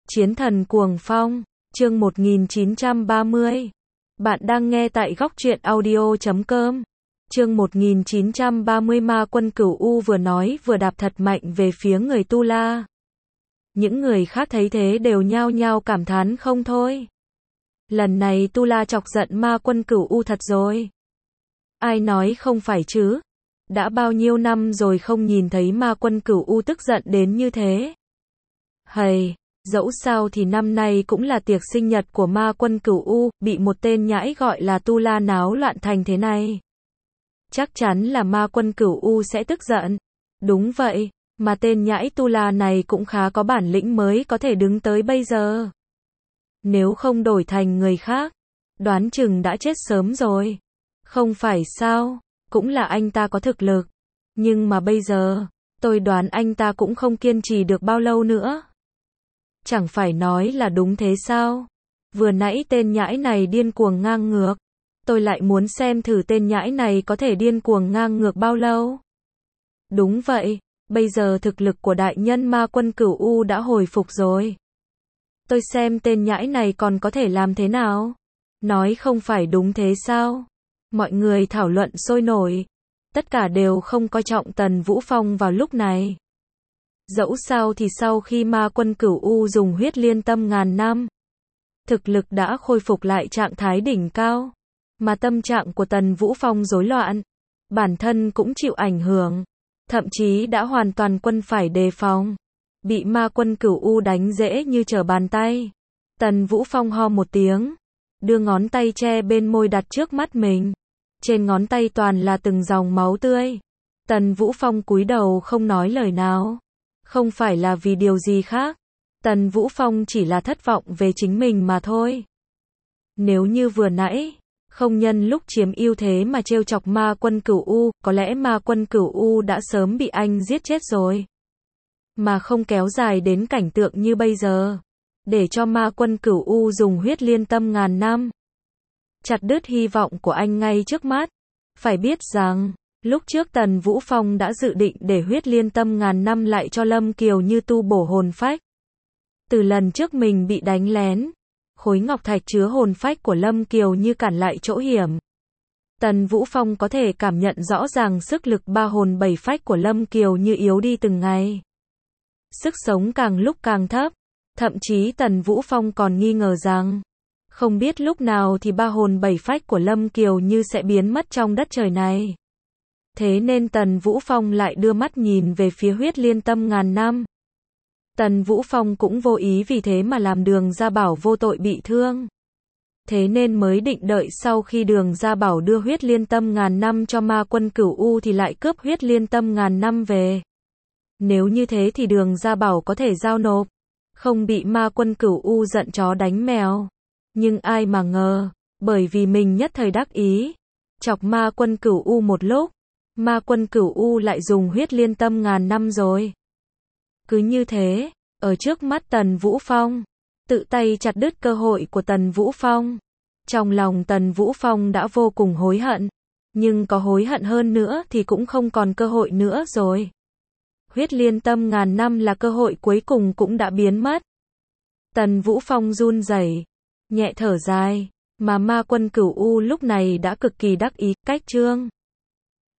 Chiến thần cuồng phong, chương 1930. Bạn đang nghe tại góc truyện audio.com. Chương 1930 Ma quân Cửu U vừa nói vừa đạp thật mạnh về phía người Tu La. Những người khác thấy thế đều nhao nhao cảm thán không thôi. Lần này Tu La chọc giận Ma quân Cửu U thật rồi. Ai nói không phải chứ? Đã bao nhiêu năm rồi không nhìn thấy Ma quân Cửu U tức giận đến như thế. Hầy, dẫu sao thì năm nay cũng là tiệc sinh nhật của Ma quân Cửu U, bị một tên nhãi gọi là Tu La náo loạn thành thế này. Chắc chắn là Ma quân Cửu U sẽ tức giận. Đúng vậy, mà tên nhãi Tu La này cũng khá có bản lĩnh mới có thể đứng tới bây giờ. Nếu không đổi thành người khác, đoán chừng đã chết sớm rồi. Không phải sao, cũng là anh ta có thực lực. Nhưng mà bây giờ, tôi đoán anh ta cũng không kiên trì được bao lâu nữa. Chẳng phải nói là đúng thế sao? Vừa nãy tên nhãi này điên cuồng ngang ngược. Tôi lại muốn xem thử tên nhãi này có thể điên cuồng ngang ngược bao lâu. Đúng vậy, bây giờ thực lực của đại nhân Ma quân Cửu U đã hồi phục rồi. Tôi xem tên nhãi này còn có thể làm thế nào? Nói không phải đúng thế sao? Mọi người thảo luận sôi nổi. Tất cả đều không coi trọng Tần Vũ Phong vào lúc này. Dẫu sao thì sau khi Ma quân Cửu U dùng huyết liên tâm ngàn năm, thực lực đã khôi phục lại trạng thái đỉnh cao. Mà tâm trạng của Tần Vũ Phong rối loạn, bản thân cũng chịu ảnh hưởng, thậm chí đã hoàn toàn quân phải đề phòng. Bị Ma quân Cửu U đánh dễ như trở bàn tay. Tần Vũ Phong ho một tiếng, đưa ngón tay che bên môi đặt trước mắt mình. Trên ngón tay toàn là từng dòng máu tươi. Tần Vũ Phong cúi đầu không nói lời nào. Không phải là vì điều gì khác. Tần Vũ Phong chỉ là thất vọng về chính mình mà thôi. Nếu như vừa nãy, không nhân lúc chiếm ưu thế mà trêu chọc Ma quân Cửu U, có lẽ Ma quân Cửu U đã sớm bị anh giết chết rồi. Mà không kéo dài đến cảnh tượng như bây giờ. Để cho Ma quân Cửu U dùng huyết liên tâm ngàn năm. Chặt đứt hy vọng của anh ngay trước mắt. Phải biết rằng, lúc trước Tần Vũ Phong đã dự định để huyết liên tâm ngàn năm lại cho Lâm Kiều Như tu bổ hồn phách. Từ lần trước mình bị đánh lén, khối ngọc thạch chứa hồn phách của Lâm Kiều Như cản lại chỗ hiểm. Tần Vũ Phong có thể cảm nhận rõ ràng sức lực ba hồn bảy phách của Lâm Kiều Như yếu đi từng ngày. Sức sống càng lúc càng thấp, thậm chí Tần Vũ Phong còn nghi ngờ rằng, không biết lúc nào thì ba hồn bảy phách của Lâm Kiều Như sẽ biến mất trong đất trời này. Thế nên Tần Vũ Phong lại đưa mắt nhìn về phía huyết liên tâm ngàn năm. Tần Vũ Phong cũng vô ý vì thế mà làm Đường Gia Bảo vô tội bị thương. Thế nên mới định đợi sau khi Đường Gia Bảo đưa huyết liên tâm ngàn năm cho Ma quân Cửu U thì lại cướp huyết liên tâm ngàn năm về. Nếu như thế thì Đường Gia Bảo có thể giao nộp, không bị Ma quân Cửu U giận chó đánh mèo. Nhưng ai mà ngờ, bởi vì mình nhất thời đắc ý, chọc Ma quân Cửu U một lúc, Ma quân Cửu U lại dùng huyết liên tâm ngàn năm rồi. Cứ như thế, ở trước mắt Tần Vũ Phong, tự tay chặt đứt cơ hội của Tần Vũ Phong. Trong lòng Tần Vũ Phong đã vô cùng hối hận, nhưng có hối hận hơn nữa thì cũng không còn cơ hội nữa rồi. Huyết liên tâm ngàn năm là cơ hội cuối cùng cũng đã biến mất. Tần Vũ Phong run rẩy, nhẹ thở dài, mà Ma quân Cửu U lúc này đã cực kỳ đắc ý, cách trương.